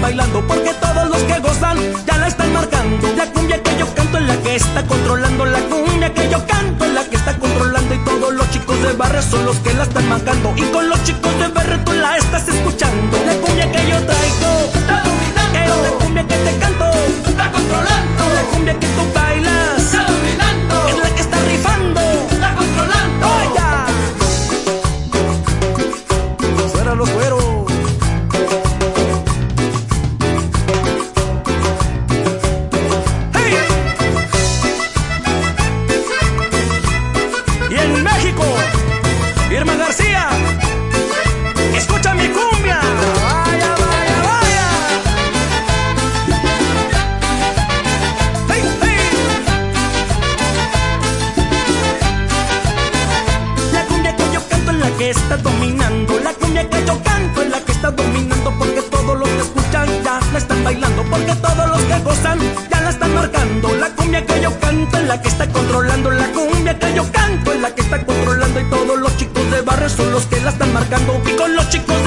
bailando, porque todos los que gozan ya la están marcando. La cumbia que yo canto es la que está controlando, la cumbia que yo canto es la que está controlando, y todos los chicos de barrio son los que la están marcando. Y con los chicos de barrio tú la estás escuchando. La cumbia que yo traigo está dominando, la cumbia que te canto está controlando, la cumbia que tú bailas está dominando, es la que está rifando, está controlando. ¡Vaya! Fuera los güeros. ¡Hey! Y en México, Irma García, escucha mi cumbia. Vaya, vaya, vaya. Hey, hey. La cumbia que yo canto es la que está dominando, la cumbia que yo canto es la que está dominando, porque todos los que escuchan ya la están bailando, porque todos los que gozan ya la están marcando. La cumbia que yo canto es la que está controlando, la cumbia que yo canto es la que está controlando, y todos los chicos de barrio son los que la están marcando. Y con los chicos